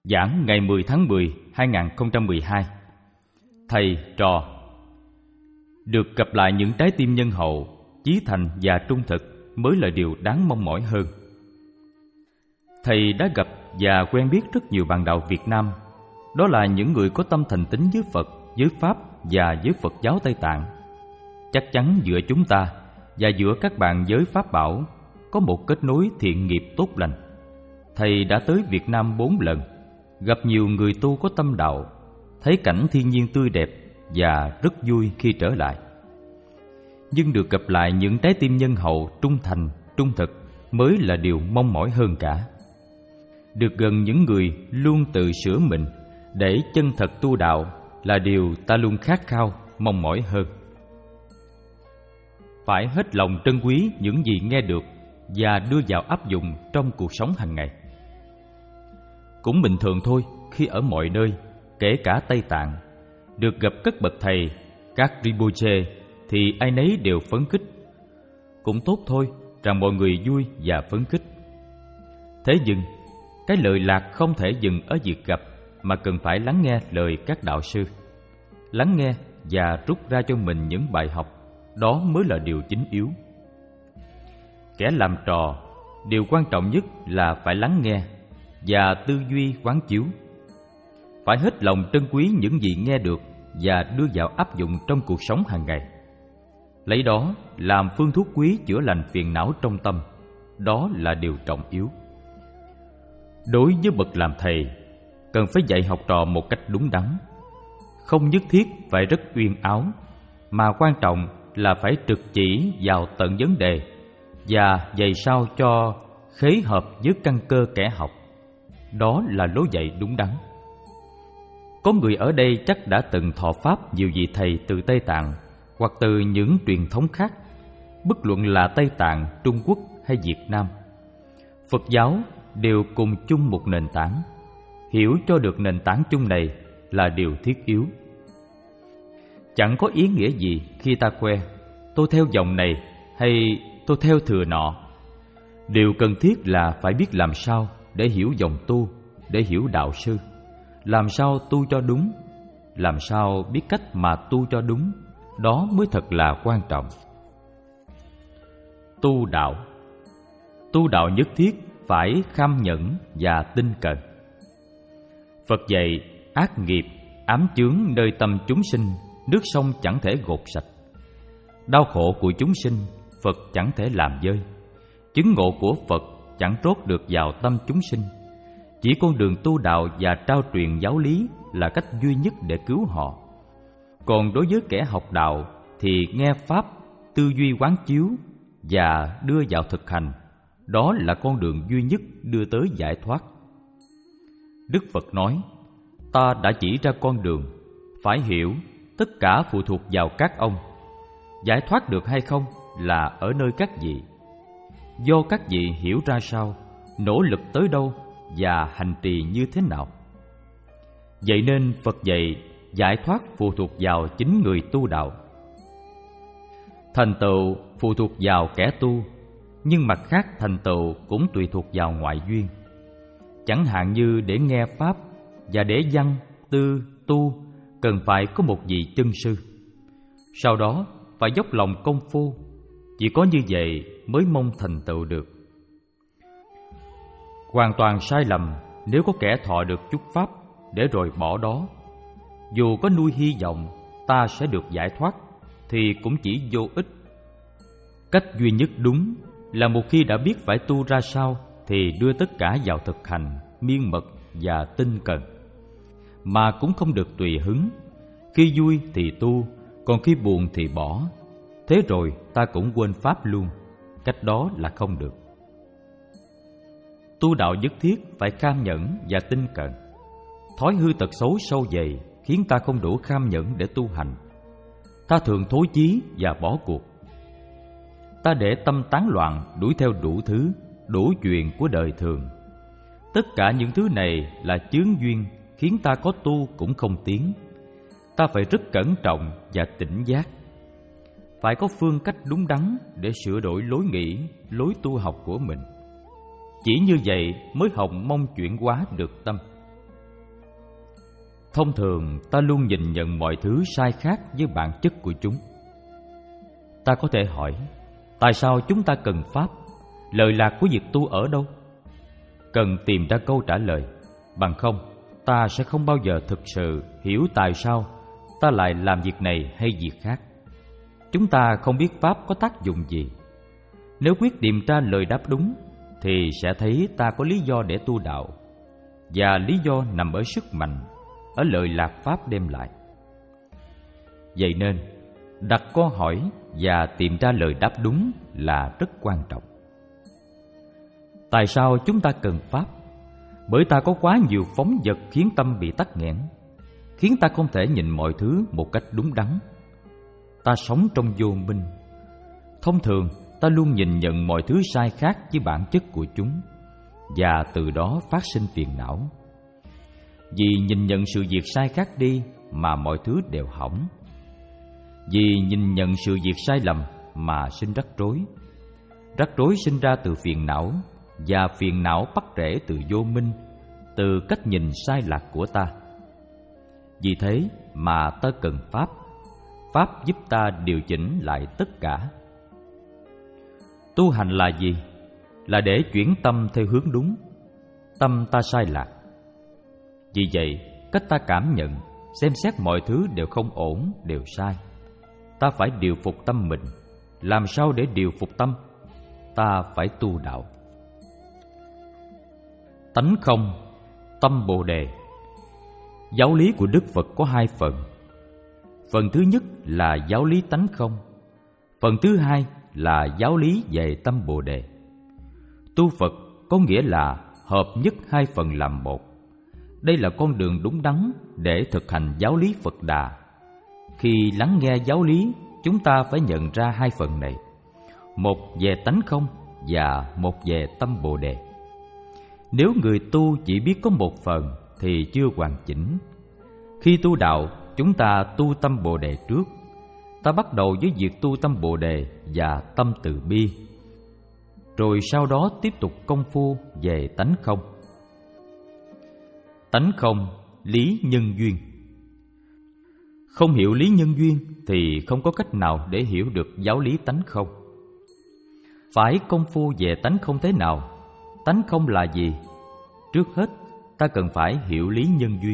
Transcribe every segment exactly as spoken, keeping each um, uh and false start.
Giảng ngày mười tháng mười, hai nghìn không trăm mười hai. Thầy trò. Được gặp lại những trái tim nhân hậu, chí thành và trung thực mới là điều đáng mong mỏi hơn. Thầy đã gặp và quen biết rất nhiều bạn đạo Việt Nam. Đó là những người có tâm thành tín với Phật, với Pháp và với Phật giáo Tây Tạng. Chắc chắn giữa chúng ta và giữa các bạn giới Pháp bảo có một kết nối thiện nghiệp tốt lành. Thầy đã tới Việt Nam bốn lần, gặp nhiều người tu có tâm đạo, thấy cảnh thiên nhiên tươi đẹp và rất vui khi trở lại. Nhưng được gặp lại những trái tim nhân hậu, trung thành, trung thực mới là điều mong mỏi hơn cả. Được gần những người luôn tự sửa mình để chân thật tu đạo là điều ta luôn khát khao, mong mỏi hơn. Phải hết lòng trân quý những gì nghe được và đưa vào áp dụng trong cuộc sống hàng ngày. Cũng bình thường thôi, khi ở mọi nơi, kể cả Tây Tạng, được gặp các bậc thầy, các Rinpoche thì ai nấy đều phấn khích. Cũng tốt thôi, rằng mọi người vui và phấn khích. Thế nhưng, cái lợi lạc không thể dừng ở việc gặp, mà cần phải lắng nghe lời các đạo sư. Lắng nghe và rút ra cho mình những bài học, đó mới là điều chính yếu. Kẻ làm trò, điều quan trọng nhất là phải lắng nghe và tư duy quán chiếu. Phải hết lòng trân quý những gì nghe được và đưa vào áp dụng trong cuộc sống hàng ngày. Lấy đó làm phương thuốc quý chữa lành phiền não trong tâm. Đó là điều trọng yếu. Đối với bậc làm thầy, cần phải dạy học trò một cách đúng đắn. Không nhất thiết phải rất uyên áo, mà quan trọng là phải trực chỉ vào tận vấn đề và dạy sao cho khế hợp với căn cơ kẻ học. Đó là lối dạy đúng đắn. Có người ở đây chắc đã từng thọ pháp nhiều vị thầy từ Tây Tạng hoặc từ những truyền thống khác, bất luận là Tây Tạng, Trung Quốc hay Việt Nam. Phật giáo đều cùng chung một nền tảng. Hiểu cho được nền tảng chung này là điều thiết yếu. Chẳng có ý nghĩa gì khi ta khoe tôi theo dòng này hay tôi theo thừa nọ. Điều cần thiết là phải biết làm sao để hiểu dòng tu, để hiểu đạo sư, làm sao tu cho đúng, làm sao biết cách mà tu cho đúng. Đó mới thật là quan trọng. Tu đạo. Tu đạo nhất thiết phải kham nhẫn và tinh cần. Phật dạy ác nghiệp ám chướng nơi tâm chúng sinh, nước sông chẳng thể gột sạch. Đau khổ của chúng sinh, Phật chẳng thể làm vơi. Chứng ngộ của Phật chẳng trót được vào tâm chúng sinh. Chỉ con đường tu đạo và trao truyền giáo lý là cách duy nhất để cứu họ. Còn đối với kẻ học đạo thì nghe Pháp, tư duy quán chiếu và đưa vào thực hành. Đó là con đường duy nhất đưa tới giải thoát. Đức Phật nói, ta đã chỉ ra con đường, phải hiểu, tất cả phụ thuộc vào các ông. Giải thoát được hay không là ở nơi các vị. Do các vị hiểu ra sao, nỗ lực tới đâu và hành trì như thế nào. Vậy nên Phật dạy giải thoát phụ thuộc vào chính người tu đạo. Thành tựu phụ thuộc vào kẻ tu, nhưng mặt khác thành tựu cũng tùy thuộc vào ngoại duyên. Chẳng hạn như để nghe Pháp và để văn, tư, tu cần phải có một vị chân sư. Sau đó phải dốc lòng công phu. Chỉ có như vậy mới mong thành tựu được. Hoàn toàn sai lầm nếu có kẻ thọ được chút Pháp để rồi bỏ đó. Dù có nuôi hy vọng ta sẽ được giải thoát thì cũng chỉ vô ích. Cách duy nhất đúng là một khi đã biết phải tu ra sao thì đưa tất cả vào thực hành, miên mật và tinh cần. Mà cũng không được tùy hứng. Khi vui thì tu, còn khi buồn thì bỏ. Thế rồi ta cũng quên Pháp luôn. Cách đó là không được. Tu đạo nhất thiết phải kham nhẫn và tinh cận. Thói hư tật xấu sâu dày khiến ta không đủ kham nhẫn để tu hành. Ta thường thối chí và bỏ cuộc. Ta để tâm tán loạn đuổi theo đủ thứ, đủ chuyện của đời thường. Tất cả những thứ này là chướng duyên khiến ta có tu cũng không tiến. Ta phải rất cẩn trọng và tỉnh giác. Phải có phương cách đúng đắn để sửa đổi lối nghĩ, lối tu học của mình. Chỉ như vậy mới hồng mong chuyển hóa được tâm. Thông thường ta luôn nhìn nhận mọi thứ sai khác với bản chất của chúng. Ta có thể hỏi, tại sao chúng ta cần Pháp? Lợi lạc của việc tu ở đâu? Cần tìm ra câu trả lời, bằng không ta sẽ không bao giờ thực sự hiểu tại sao ta lại làm việc này hay việc khác. Chúng ta không biết Pháp có tác dụng gì. Nếu quyết tìm ra lời đáp đúng thì sẽ thấy ta có lý do để tu đạo, và lý do nằm ở sức mạnh, ở lợi lạc Pháp đem lại. Vậy nên, đặt câu hỏi và tìm ra lời đáp đúng là rất quan trọng. Tại sao chúng ta cần Pháp? Bởi ta có quá nhiều phóng dật khiến tâm bị tắc nghẽn, khiến ta không thể nhìn mọi thứ một cách đúng đắn. Ta sống trong vô minh. Thông thường, ta luôn nhìn nhận mọi thứ sai khác với bản chất của chúng, và từ đó phát sinh phiền não. Vì nhìn nhận sự việc sai khác đi mà mọi thứ đều hỏng. Vì nhìn nhận sự việc sai lầm mà sinh rắc rối. Rắc rối sinh ra từ phiền não, và phiền não bắt rễ từ vô minh, từ cách nhìn sai lạc của ta. Vì thế mà ta cần Pháp. Pháp giúp ta điều chỉnh lại tất cả. Tu hành là gì? Là để chuyển tâm theo hướng đúng. Tâm ta sai lạc. Vì vậy, cách ta cảm nhận, xem xét mọi thứ đều không ổn, đều sai. Ta phải điều phục tâm mình. Làm sao để điều phục tâm? Ta phải tu đạo. Tánh không, tâm Bồ Đề. Giáo lý của Đức Phật có hai phần. Phần thứ nhất là giáo lý tánh không. Phần thứ hai là giáo lý về tâm Bồ Đề. Tu Phật có nghĩa là hợp nhất hai phần làm một. Đây là con đường đúng đắn để thực hành giáo lý Phật Đà. Khi lắng nghe giáo lý, chúng ta phải nhận ra hai phần này, một về tánh không và một về tâm Bồ Đề. Nếu người tu chỉ biết có một phần thì chưa hoàn chỉnh. Khi tu đạo, chúng ta tu tâm Bồ Đề trước. Ta bắt đầu với việc tu tâm Bồ Đề và tâm từ bi, rồi sau đó tiếp tục công phu về tánh không. Tánh không, lý nhân duyên. Không hiểu lý nhân duyên thì không có cách nào để hiểu được giáo lý tánh không. Phải công phu về tánh không thế nào? Tánh không là gì? Trước hết, ta cần phải hiểu lý nhân duyên.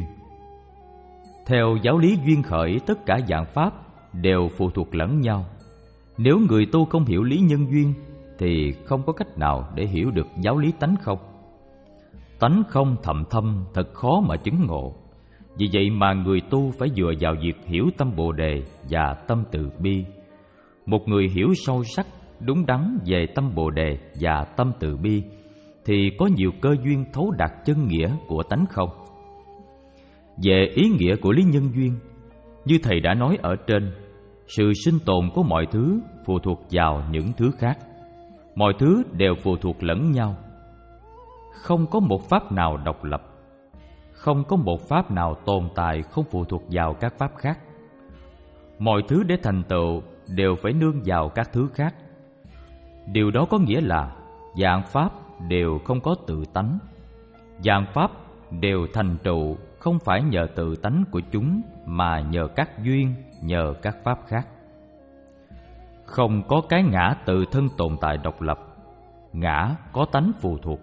Theo giáo lý duyên khởi, tất cả dạng pháp đều phụ thuộc lẫn nhau. Nếu người tu không hiểu lý nhân duyên thì không có cách nào để hiểu được giáo lý tánh không. Tánh không thậm thâm thật khó mà chứng ngộ. Vì vậy mà người tu phải dựa vào việc hiểu tâm Bồ Đề và tâm từ bi. Một người hiểu sâu sắc, đúng đắn về tâm Bồ Đề và tâm từ bi thì có nhiều cơ duyên thấu đạt chân nghĩa của tánh không. Về ý nghĩa của lý nhân duyên, như Thầy đã nói ở trên, sự sinh tồn của mọi thứ phụ thuộc vào những thứ khác. Mọi thứ đều phụ thuộc lẫn nhau. Không có một pháp nào độc lập. Không có một pháp nào tồn tại không phụ thuộc vào các pháp khác. Mọi thứ để thành tựu đều phải nương vào các thứ khác. Điều đó có nghĩa là dạng pháp đều không có tự tánh. Dạng pháp đều thành tựu không phải nhờ tự tánh của chúng mà nhờ các duyên, nhờ các pháp khác. Không có cái ngã tự thân tồn tại độc lập. Ngã có tánh phụ thuộc.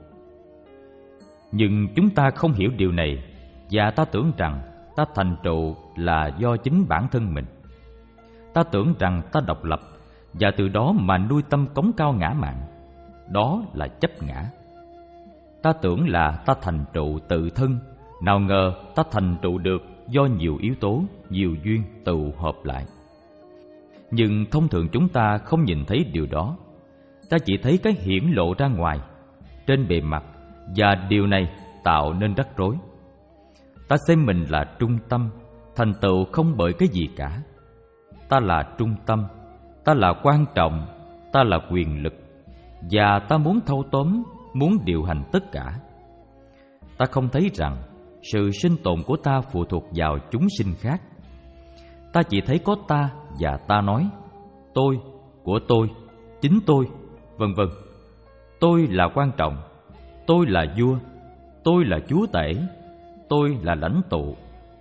Nhưng chúng ta không hiểu điều này, và ta tưởng rằng ta thành tựu là do chính bản thân mình. Ta tưởng rằng ta độc lập, và từ đó mà nuôi tâm cống cao ngã mạn. Đó là chấp ngã. Ta tưởng là ta thành tựu tự thân, nào ngờ ta thành tựu được do nhiều yếu tố, nhiều duyên tụ hợp lại. Nhưng thông thường chúng ta không nhìn thấy điều đó. Ta chỉ thấy cái hiển lộ ra ngoài, trên bề mặt, và điều này tạo nên rắc rối. Ta xem mình là trung tâm, thành tựu không bởi cái gì cả. Ta là trung tâm, ta là quan trọng, ta là quyền lực, và ta muốn thâu tóm, muốn điều hành tất cả. Ta không thấy rằng sự sinh tồn của ta phụ thuộc vào chúng sinh khác. Ta chỉ thấy có ta và ta nói tôi, của tôi, chính tôi, vân vân. Tôi là quan trọng, tôi là vua, tôi là chúa tể, tôi là lãnh tụ,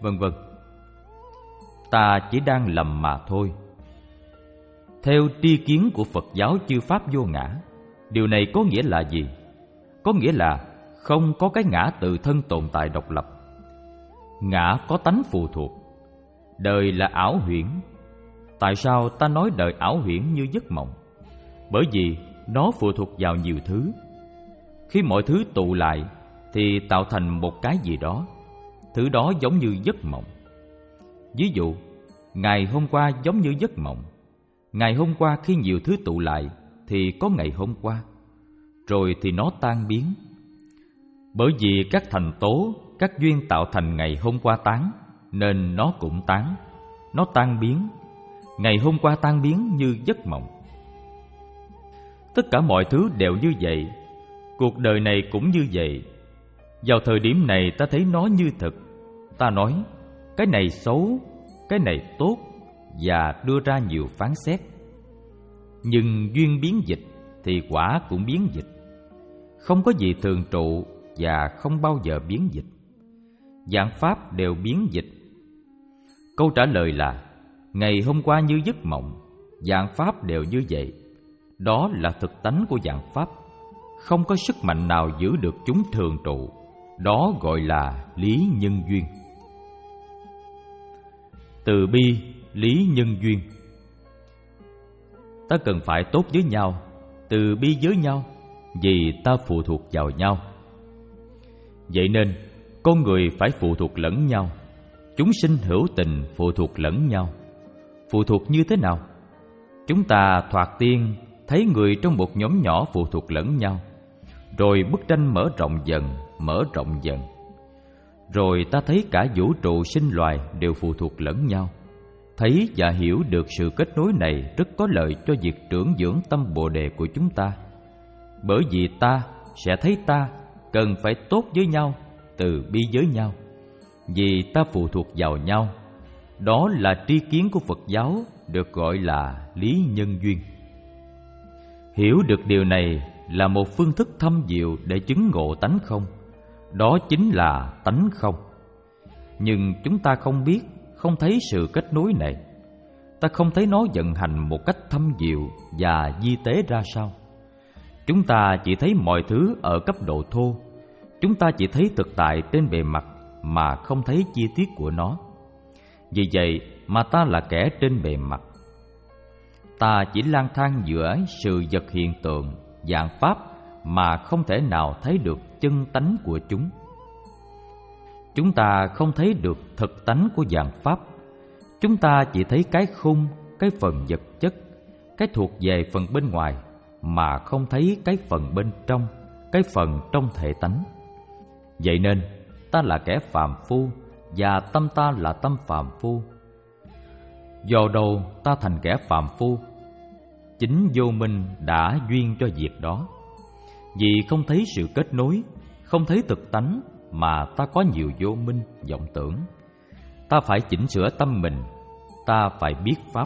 vân vân. Ta chỉ đang lầm mà thôi. Theo tri kiến của Phật giáo chư pháp vô ngã, điều này có nghĩa là gì? Có nghĩa là không có cái ngã tự thân tồn tại độc lập. Ngã có tánh phụ thuộc. Đời là ảo huyễn. Tại sao ta nói đời ảo huyễn như giấc mộng? Bởi vì nó phụ thuộc vào nhiều thứ. Khi mọi thứ tụ lại thì tạo thành một cái gì đó. Thứ đó giống như giấc mộng. Ví dụ, ngày hôm qua giống như giấc mộng. Ngày hôm qua khi nhiều thứ tụ lại thì có ngày hôm qua, rồi thì nó tan biến. Bởi vì các thành tố, các duyên tạo thành ngày hôm qua tán, nên nó cũng tán, nó tan biến. Ngày hôm qua tan biến như giấc mộng. Tất cả mọi thứ đều như vậy. Cuộc đời này cũng như vậy. Vào thời điểm này ta thấy nó như thực. Ta nói, cái này xấu, cái này tốt, và đưa ra nhiều phán xét. Nhưng duyên biến dịch thì quả cũng biến dịch. Không có gì thường trụ và không bao giờ biến dịch. Vạn pháp đều biến dịch. Câu trả lời là ngày hôm qua như giấc mộng, vạn pháp đều như vậy. Đó là thực tánh của vạn pháp. Không có sức mạnh nào giữ được chúng thường trụ. Đó gọi là lý nhân duyên. Từ bi, lý nhân duyên. Ta cần phải tốt với nhau, từ bi với nhau, vì ta phụ thuộc vào nhau. Vậy nên, con người phải phụ thuộc lẫn nhau. Chúng sinh hữu tình phụ thuộc lẫn nhau. Phụ thuộc như thế nào? Chúng ta thoạt tiên thấy người trong một nhóm nhỏ phụ thuộc lẫn nhau. Rồi bức tranh mở rộng dần, mở rộng dần. Rồi ta thấy cả vũ trụ sinh loài đều phụ thuộc lẫn nhau. Thấy và hiểu được sự kết nối này rất có lợi cho việc trưởng dưỡng tâm Bồ Đề của chúng ta. Bởi vì ta sẽ thấy ta cần phải tốt với nhau, từ bi với nhau. Vì ta phụ thuộc vào nhau. Đó là tri kiến của Phật giáo, được gọi là lý nhân duyên. Hiểu được điều này là một phương thức thâm diệu để chứng ngộ tánh không. Đó chính là tánh không. Nhưng chúng ta không biết, không thấy sự kết nối này. Ta không thấy nó vận hành một cách thâm diệu và vi tế ra sao. Chúng ta chỉ thấy mọi thứ ở cấp độ thô. Chúng ta chỉ thấy thực tại trên bề mặt mà không thấy chi tiết của nó. Vì vậy mà ta là kẻ trên bề mặt. Ta chỉ lang thang giữa sự vật hiện tượng, vạn pháp mà không thể nào thấy được chân tánh của chúng. Chúng ta không thấy được thực tánh của vạn pháp. Chúng ta chỉ thấy cái khung, cái phần vật chất, cái thuộc về phần bên ngoài, mà không thấy cái phần bên trong, cái phần trong thể tánh. Vậy nên ta là kẻ phàm phu, và tâm ta là tâm phàm phu. Do đâu ta thành kẻ phàm phu? Chính vô minh đã duyên cho việc đó. Vì không thấy sự kết nối, không thấy thực tánh, mà ta có nhiều vô minh, vọng tưởng. Ta phải chỉnh sửa tâm mình, ta phải biết pháp.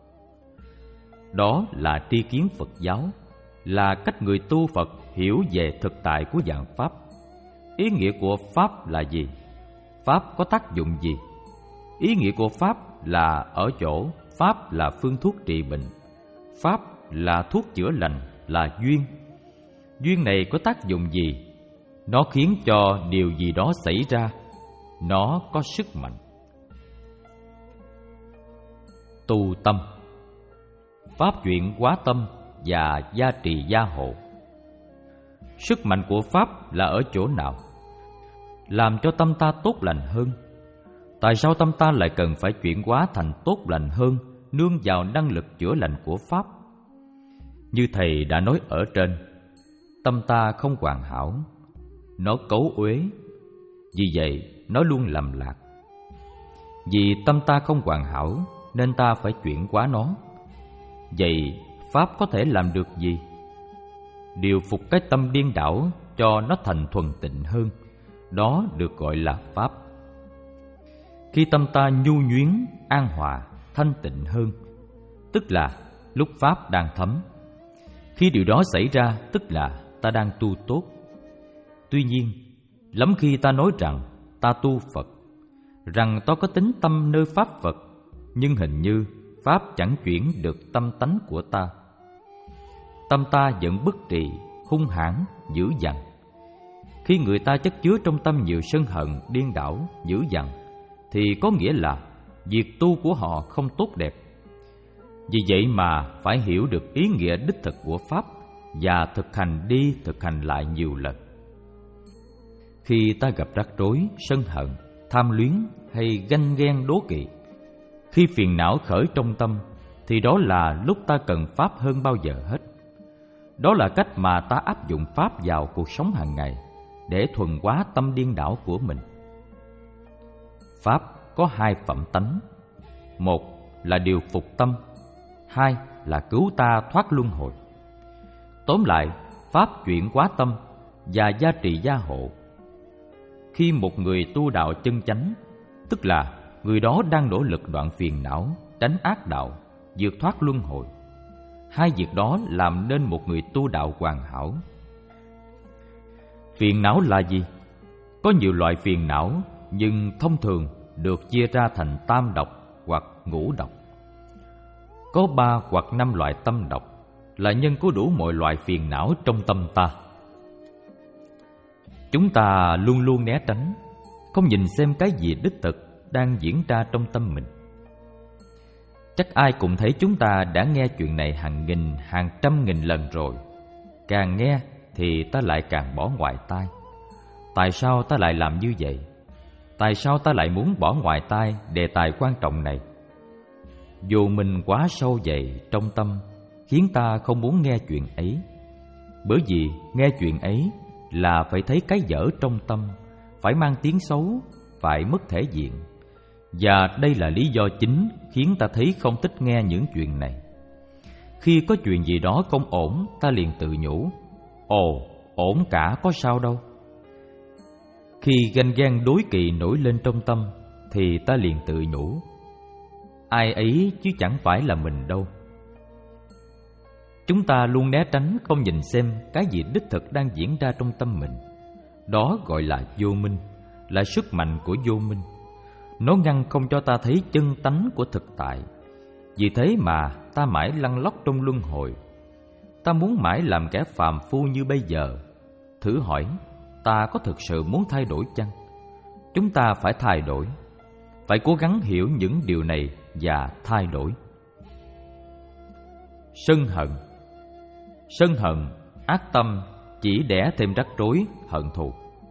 Đó là tri kiến Phật giáo, là cách người tu Phật hiểu về thực tại của vạn pháp. Ý nghĩa của pháp là gì? Pháp có tác dụng gì? Ý nghĩa của pháp là ở chỗ pháp là phương thuốc trị bệnh. Pháp là thuốc chữa lành, là duyên. Duyên này có tác dụng gì? Nó khiến cho điều gì đó xảy ra. Nó có sức mạnh. Tu tâm. Pháp chuyển hóa tâm và gia trì gia hộ. Sức mạnh của pháp là ở chỗ nào? Làm cho tâm ta tốt lành hơn. Tại sao tâm ta lại cần phải chuyển hóa thành tốt lành hơn, nương vào năng lực chữa lành của pháp? Như thầy đã nói ở trên, tâm ta không hoàn hảo, nó cấu uế, vì vậy nó luôn lầm lạc. Vì tâm ta không hoàn hảo nên ta phải chuyển hóa nó. Vậy pháp có thể làm được gì? Điều phục cái tâm điên đảo cho nó thành thuần tịnh hơn, đó được gọi là pháp. Khi tâm ta nhu nhuyến, an hòa, thanh tịnh hơn, tức là lúc pháp đang thấm. Khi điều đó xảy ra, tức là ta đang tu tốt. Tuy nhiên, lắm khi ta nói rằng ta tu Phật, rằng tôi có tính tâm nơi pháp Phật, nhưng hình như pháp chẳng chuyển được tâm tánh của ta. Tâm ta vẫn bất trì, hung hãn, dữ dằn. Khi người ta chất chứa trong tâm nhiều sân hận, điên đảo, dữ dằn, thì có nghĩa là việc tu của họ không tốt đẹp. Vì vậy mà phải hiểu được ý nghĩa đích thực của pháp và thực hành đi thực hành lại nhiều lần. Khi ta gặp rắc rối, sân hận, tham luyến hay ganh ghen đố kỵ, khi phiền não khởi trong tâm, thì đó là lúc ta cần pháp hơn bao giờ hết. Đó là cách mà ta áp dụng pháp vào cuộc sống hàng ngày để thuần hóa tâm điên đảo của mình. Pháp có hai phẩm tánh: một là điều phục tâm, hai là cứu ta thoát luân hồi. Tóm lại, pháp chuyển hóa tâm và gia trì gia hộ. Khi một người tu đạo chân chánh, tức là người đó đang nỗ lực đoạn phiền não, tránh ác đạo, vượt thoát luân hồi. Hai việc đó làm nên một người tu đạo hoàn hảo. Phiền não là gì? Có nhiều loại phiền não, nhưng thông thường được chia ra thành tam độc hoặc ngũ độc. Có ba hoặc năm loại tâm độc, là nhân của đủ mọi loại phiền não trong tâm ta. Chúng ta luôn luôn né tránh, không nhìn xem cái gì đích thực đang diễn ra trong tâm mình. Chắc ai cũng thấy chúng ta đã nghe chuyện này hàng nghìn, hàng trăm nghìn lần rồi. Càng nghe thì ta lại càng bỏ ngoài tai. Tại sao ta lại làm như vậy? Tại sao ta lại muốn bỏ ngoài tai đề tài quan trọng này? Dù mình quá sâu dày trong tâm, khiến ta không muốn nghe chuyện ấy. Bởi vì nghe chuyện ấy là phải thấy cái dở trong tâm, phải mang tiếng xấu, phải mất thể diện. Và đây là lý do chính khiến ta thấy không thích nghe những chuyện này. Khi có chuyện gì đó không ổn, ta liền tự nhủ: ồ, ổn cả, có sao đâu. Khi ganh ghen đố kỵ nổi lên trong tâm, thì ta liền tự nhủ: ai ấy chứ chẳng phải là mình đâu. Chúng ta luôn né tránh, không nhìn xem cái gì đích thực đang diễn ra trong tâm mình. Đó gọi là vô minh, là sức mạnh của vô minh. Nó ngăn không cho ta thấy chân tánh của thực tại. Vì thế mà ta mãi lăn lóc trong luân hồi. Ta muốn mãi làm kẻ phàm phu như bây giờ. Thử hỏi, ta có thực sự muốn thay đổi chăng? Chúng ta phải thay đổi, phải cố gắng hiểu những điều này và thay đổi. Sân hận. Sân hận, ác tâm chỉ đẻ thêm rắc rối, hận thù.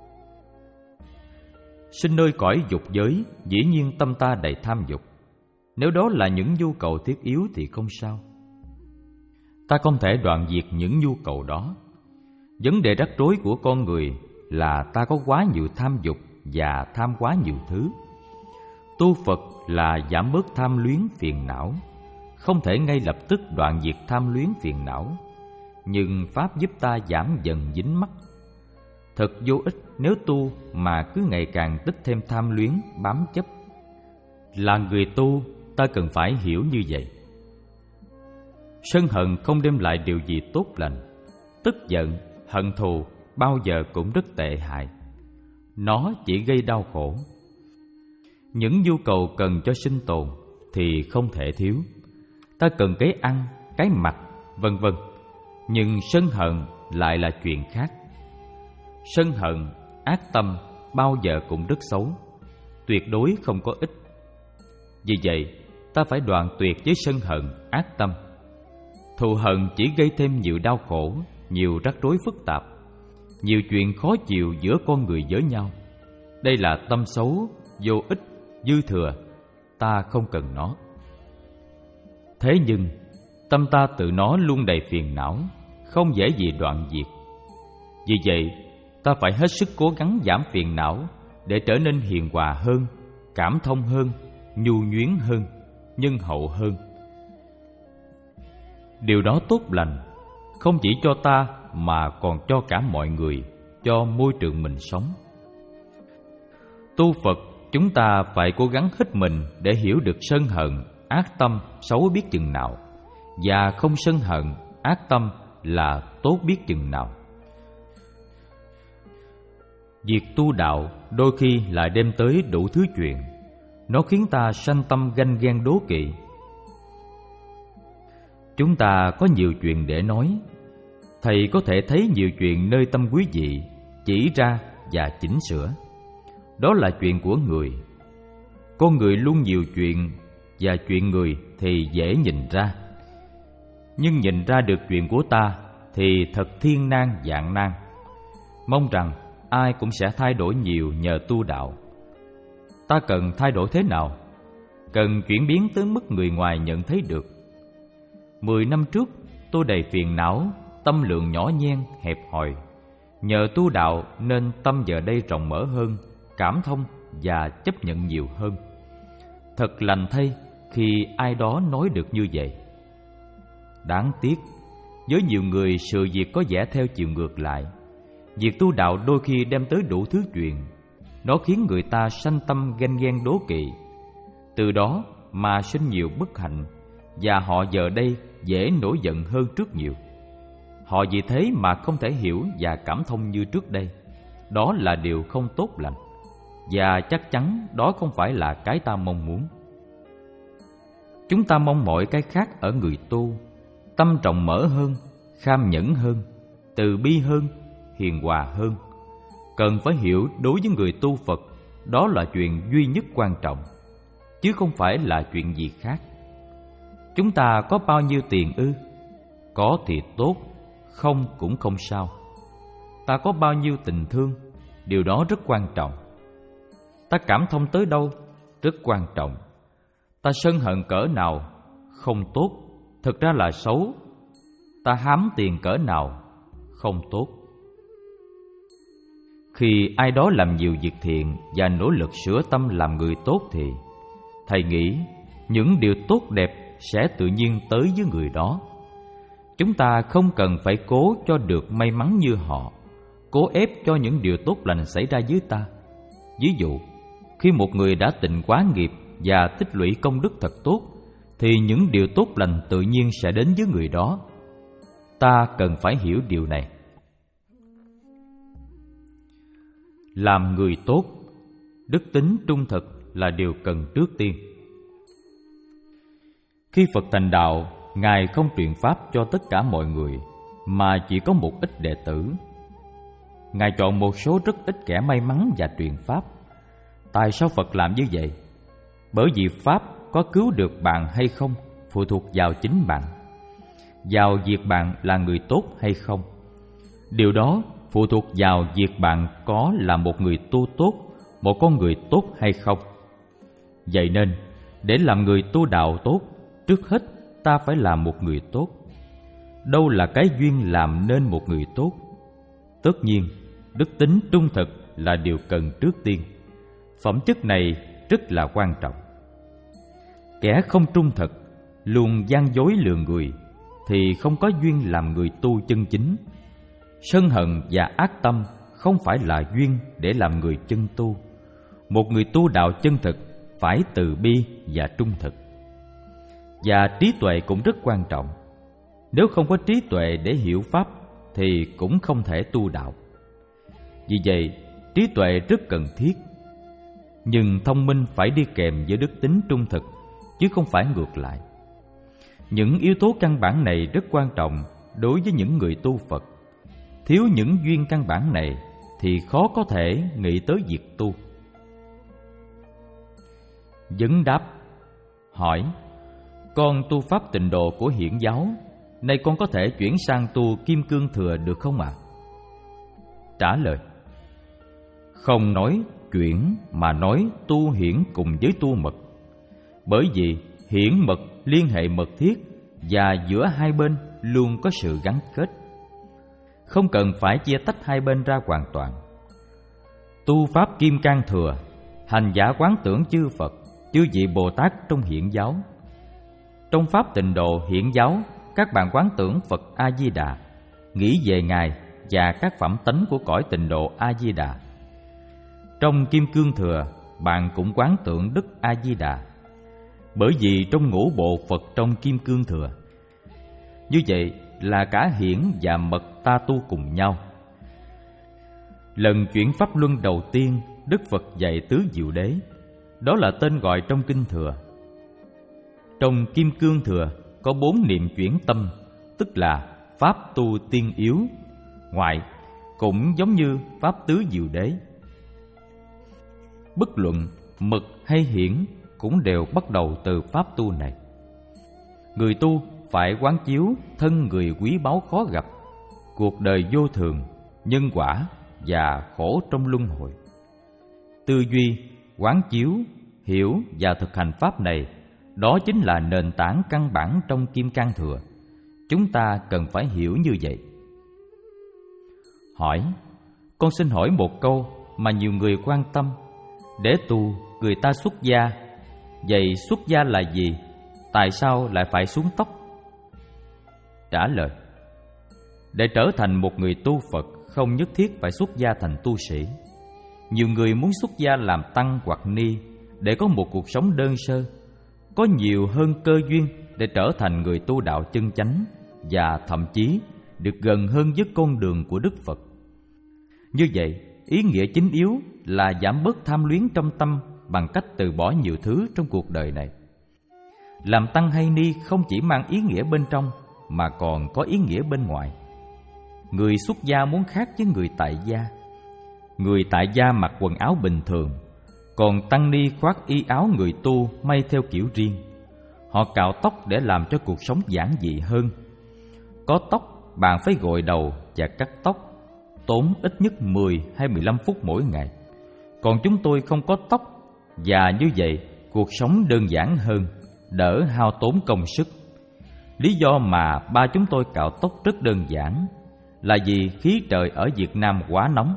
Sinh nơi cõi dục giới, dĩ nhiên tâm ta đầy tham dục. Nếu đó là những nhu cầu thiết yếu thì không sao. Ta không thể đoạn diệt những nhu cầu đó. Vấn đề rắc rối của con người là ta có quá nhiều tham dục và tham quá nhiều thứ. Tu Phật là giảm bớt tham luyến phiền não. Không thể ngay lập tức đoạn diệt tham luyến phiền não, nhưng pháp giúp ta giảm dần dính mắc. Thật vô ích nếu tu mà cứ ngày càng tích thêm tham luyến, bám chấp. Là người tu, ta cần phải hiểu như vậy. Sân hận không đem lại điều gì tốt lành. Tức giận, hận thù bao giờ cũng rất tệ hại. Nó chỉ gây đau khổ. Những nhu cầu cần cho sinh tồn thì không thể thiếu. Ta cần cái ăn, cái mặc, vân vân. Nhưng sân hận lại là chuyện khác. Sân hận, ác tâm bao giờ cũng rất xấu, tuyệt đối không có ích. Vì vậy, ta phải đoạn tuyệt với sân hận, ác tâm. Thù hận chỉ gây thêm nhiều đau khổ, nhiều rắc rối phức tạp, nhiều chuyện khó chịu giữa con người với nhau. Đây là tâm xấu, vô ích, dư thừa. Ta không cần nó. Thế nhưng, tâm ta tự nó luôn đầy phiền não, không dễ gì đoạn diệt. Vì vậy, ta phải hết sức cố gắng giảm phiền não để trở nên hiền hòa hơn, cảm thông hơn, nhu nhuyến hơn, nhân hậu hơn. Điều đó tốt lành, không chỉ cho ta mà còn cho cả mọi người, cho môi trường mình sống. Tu Phật, chúng ta phải cố gắng hết mình để hiểu được sân hận, ác tâm xấu biết chừng nào, và không sân hận, ác tâm là tốt biết chừng nào. Việc tu đạo đôi khi lại đem tới đủ thứ chuyện, nó khiến ta sanh tâm ganh ghen đố kỵ. Chúng ta có nhiều chuyện để nói. Thầy có thể thấy nhiều chuyện nơi tâm quý vị, chỉ ra và chỉnh sửa. Đó là chuyện của người. Con người luôn nhiều chuyện, và chuyện người thì dễ nhìn ra. Nhưng nhìn ra được chuyện của ta thì thật thiên nan vạn nan. Mong rằng ai cũng sẽ thay đổi nhiều nhờ tu đạo. Ta cần thay đổi thế nào? Cần chuyển biến tới mức người ngoài nhận thấy được. Mười năm trước, tôi đầy phiền não, tâm lượng nhỏ nhen, hẹp hòi. Nhờ tu đạo nên tâm giờ đây rộng mở hơn, cảm thông và chấp nhận nhiều hơn. Thật lành thay khi ai đó nói được như vậy. Đáng tiếc, với nhiều người sự việc có vẻ theo chiều ngược lại. Việc tu đạo đôi khi đem tới đủ thứ chuyện. Nó khiến người ta sanh tâm ganh ghen đố kỵ. Từ đó mà sinh nhiều bất hạnh, và họ giờ đây dễ nổi giận hơn trước nhiều. Họ vì thế mà không thể hiểu và cảm thông như trước đây. Đó là điều không tốt lành, và chắc chắn đó không phải là cái ta mong muốn. Chúng ta mong mỏi cái khác ở người tu: tâm rộng mở hơn, kham nhẫn hơn, từ bi hơn, hiền hòa hơn. Cần phải hiểu đối với người tu Phật, đó là chuyện duy nhất quan trọng, chứ không phải là chuyện gì khác. Chúng ta có bao nhiêu tiền ư? Có thì tốt, không cũng không sao. Ta có bao nhiêu tình thương? Điều đó rất quan trọng. Ta cảm thông tới đâu? Rất quan trọng. Ta sân hận cỡ nào? Không tốt, thực ra là xấu. Ta hám tiền cỡ nào? Không tốt. Khi ai đó làm nhiều việc thiện và nỗ lực sửa tâm làm người tốt thì thầy nghĩ những điều tốt đẹp sẽ tự nhiên tới với người đó. Chúng ta không cần phải cố cho được may mắn như họ, cố ép cho những điều tốt lành xảy ra với ta. Ví dụ, khi một người đã tịnh quá nghiệp và tích lũy công đức thật tốt, thì những điều tốt lành tự nhiên sẽ đến với người đó. Ta cần phải hiểu điều này. Làm người tốt, đức tính trung thực là điều cần trước tiên. Khi Phật thành đạo, Ngài không truyền pháp cho tất cả mọi người, mà chỉ có một ít đệ tử. Ngài chọn một số rất ít kẻ may mắn và truyền pháp. Tại sao Phật làm như vậy? Bởi vì pháp có cứu được bạn hay không phụ thuộc vào chính bạn, vào việc bạn là người tốt hay không. Điều đó phụ thuộc vào việc bạn có là một người tu tốt, một con người tốt hay không. Vậy nên, để làm người tu đạo tốt, trước hết ta phải làm một người tốt. Đâu là cái duyên làm nên một người tốt? Tất nhiên, đức tính trung thực là điều cần trước tiên. Phẩm chất này rất là quan trọng. Kẻ không trung thực, luôn gian dối lừa người, thì không có duyên làm người tu chân chính. Sân hận và ác tâm không phải là duyên để làm người chân tu. Một người tu đạo chân thực phải từ bi và trung thực. Và trí tuệ cũng rất quan trọng. Nếu không có trí tuệ để hiểu pháp thì cũng không thể tu đạo. Vì vậy, trí tuệ rất cần thiết. Nhưng thông minh phải đi kèm với đức tính trung thực, chứ không phải ngược lại. Những yếu tố căn bản này rất quan trọng đối với những người tu Phật. Thiếu những duyên căn bản này thì khó có thể nghĩ tới việc tu. Vấn đáp: hỏi, con tu pháp tịnh độ của Hiển giáo, nay con có thể chuyển sang tu Kim Cương Thừa được không ạ? À? Trả lời: không nói chuyển mà nói tu hiển cùng với tu mật. Bởi vì hiển mật liên hệ mật thiết, và giữa hai bên luôn có sự gắn kết, không cần phải chia tách hai bên ra hoàn toàn. Tu pháp Kim Cang Thừa, hành giả quán tưởng chư Phật, chư vị Bồ Tát trong Hiển giáo. Trong pháp tịnh độ Hiển giáo, các bạn quán tưởng Phật A Di Đà, nghĩ về Ngài và các phẩm tánh của cõi tịnh độ A Di Đà. Trong Kim Cương Thừa, bạn cũng quán tưởng Đức A Di Đà, bởi vì trong ngũ bộ Phật trong Kim Cương Thừa. Như vậy là cả hiển và mật ta tu cùng nhau. Lần chuyển pháp luân đầu tiên, Đức Phật dạy tứ diệu đế. Đó là tên gọi trong Kinh Thừa. Trong Kim Cương Thừa có bốn niệm chuyển tâm, tức là pháp tu tiên yếu, ngoại, cũng giống như pháp tứ diệu đế. Bất luận mật hay hiển cũng đều bắt đầu từ pháp tu này. Người tu phải quán chiếu thân người quý báu khó gặp, cuộc đời vô thường, nhân quả và khổ trong luân hồi. Tư duy, quán chiếu, hiểu và thực hành pháp này, đó chính là nền tảng căn bản trong Kim Cang Thừa. Chúng ta cần phải hiểu như vậy. Hỏi, con xin hỏi một câu mà nhiều người quan tâm. Để tu, người ta xuất gia. Vậy xuất gia là gì? Tại sao lại phải xuống tóc? Trả lời, để trở thành một người tu Phật, không nhất thiết phải xuất gia thành tu sĩ. Nhiều người muốn xuất gia làm tăng hoặc ni để có một cuộc sống đơn sơ, có nhiều hơn cơ duyên để trở thành người tu đạo chân chánh, và thậm chí được gần hơn với con đường của Đức Phật. Như vậy, ý nghĩa chính yếu là giảm bớt tham luyến trong tâm bằng cách từ bỏ nhiều thứ trong cuộc đời này. Làm tăng hay ni không chỉ mang ý nghĩa bên trong mà còn có ý nghĩa bên ngoài. Người xuất gia muốn khác với người tại gia. Người tại gia mặc quần áo bình thường, còn tăng ni khoác y áo người tu may theo kiểu riêng. Họ cạo tóc để làm cho cuộc sống giản dị hơn. Có tóc, bạn phải gội đầu và cắt tóc, tốn ít nhất mười hay mười lăm phút mỗi ngày. Còn chúng tôi không có tóc, và như vậy cuộc sống đơn giản hơn, đỡ hao tốn công sức. Lý do mà ba chúng tôi cạo tóc rất đơn giản là vì khí trời ở Việt Nam quá nóng.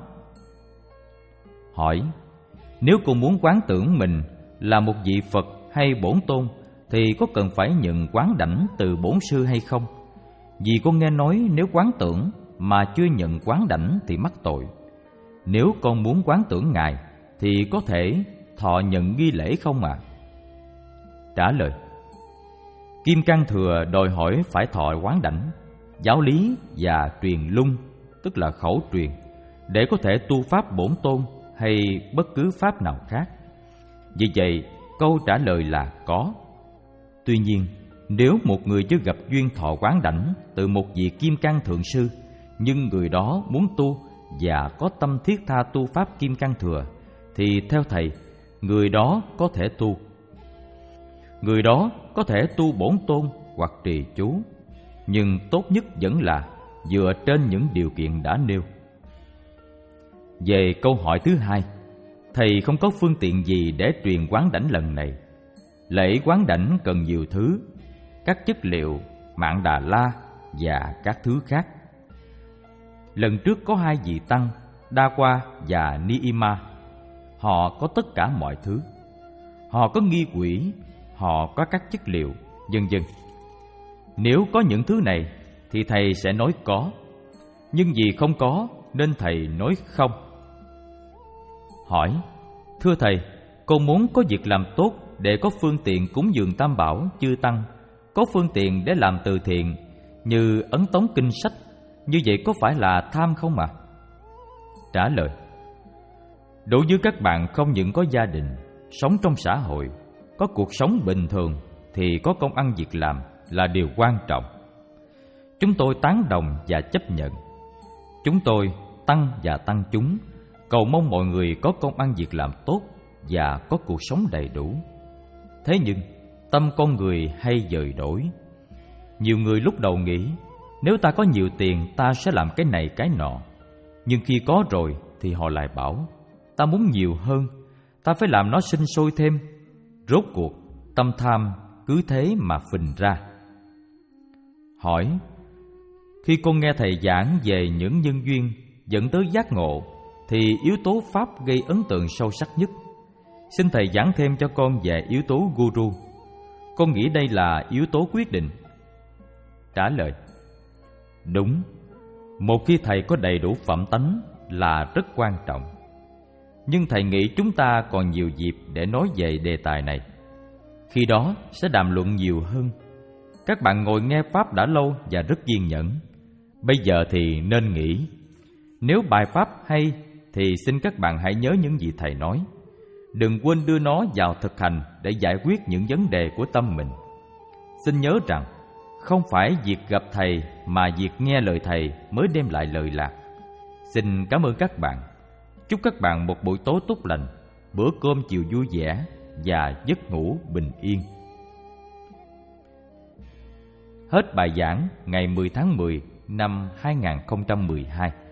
Hỏi, nếu cô muốn quán tưởng mình là một vị Phật hay bổn tôn thì có cần phải nhận quán đảnh từ bổn sư hay không? Vì con nghe nói nếu quán tưởng mà chưa nhận quán đảnh thì mắc tội. Nếu con muốn quán tưởng Ngài thì có thể thọ nhận nghi lễ không ạ? À? Trả lời, Kim Cang Thừa đòi hỏi phải thọ quán đảnh, giáo lý và truyền lung, tức là khẩu truyền, để có thể tu pháp bổn tôn hay bất cứ pháp nào khác. Vì vậy, câu trả lời là có. Tuy nhiên, nếu một người chưa gặp duyên thọ quán đảnh từ một vị Kim Cang Thượng Sư, nhưng người đó muốn tu và có tâm thiết tha tu pháp Kim Cang Thừa, thì theo thầy, người đó có thể tu. Người đó có thể tu bổn tôn hoặc trì chú, nhưng tốt nhất vẫn là dựa trên những điều kiện đã nêu. Về câu hỏi thứ hai, thầy không có phương tiện gì để truyền quán đảnh lần này. Lễ quán đảnh cần nhiều thứ, các chất liệu, mạng Đà La và các thứ khác. Lần trước có hai vị tăng, Đa Qua và Ni-ima. Họ có tất cả mọi thứ. Họ có nghi quỹ, họ có các chất liệu, vân vân. Nếu có những thứ này thì thầy sẽ nói có, nhưng vì không có nên thầy nói không. Hỏi, thưa thầy, con muốn có việc làm tốt để có phương tiện cúng dường Tam Bảo, chư tăng, có phương tiện để làm từ thiện như ấn tống kinh sách, như vậy có phải là tham không ạ? À? Trả lời, đối với các bạn không những có gia đình, sống trong xã hội, có cuộc sống bình thường thì có công ăn việc làm là điều quan trọng. Chúng tôi tán đồng và chấp nhận. Chúng tôi, tăng và tăng chúng, cầu mong mọi người có công ăn việc làm tốt và có cuộc sống đầy đủ. Thế nhưng, tâm con người hay dời đổi. Nhiều người lúc đầu nghĩ, nếu ta có nhiều tiền ta sẽ làm cái này cái nọ. Nhưng khi có rồi thì họ lại bảo, ta muốn nhiều hơn, ta phải làm nó sinh sôi thêm. Rốt cuộc, tâm tham cứ thế mà phình ra. Hỏi, khi con nghe thầy giảng về những nhân duyên dẫn tới giác ngộ, thì yếu tố Pháp gây ấn tượng sâu sắc nhất. Xin thầy giảng thêm cho con về yếu tố Guru. Con nghĩ đây là yếu tố quyết định. Trả lời, đúng. Một khi thầy có đầy đủ phẩm tánh là rất quan trọng. Nhưng thầy nghĩ chúng ta còn nhiều dịp để nói về đề tài này. Khi đó sẽ đàm luận nhiều hơn. Các bạn ngồi nghe Pháp đã lâu và rất kiên nhẫn. Bây giờ thì nên nghỉ. Nếu bài Pháp hay thì xin các bạn hãy nhớ những gì thầy nói. đừng quên đưa nó vào thực hành để giải quyết những vấn đề của tâm mình. Xin nhớ rằng, không phải việc gặp Thầy mà việc nghe lời Thầy mới đem lại lợi lạc. Xin cảm ơn các bạn. Chúc các bạn một buổi tối tốt lành, bữa cơm chiều vui vẻ và giấc ngủ bình yên. Hết bài giảng ngày mười tháng mười năm hai nghìn không trăm mười hai.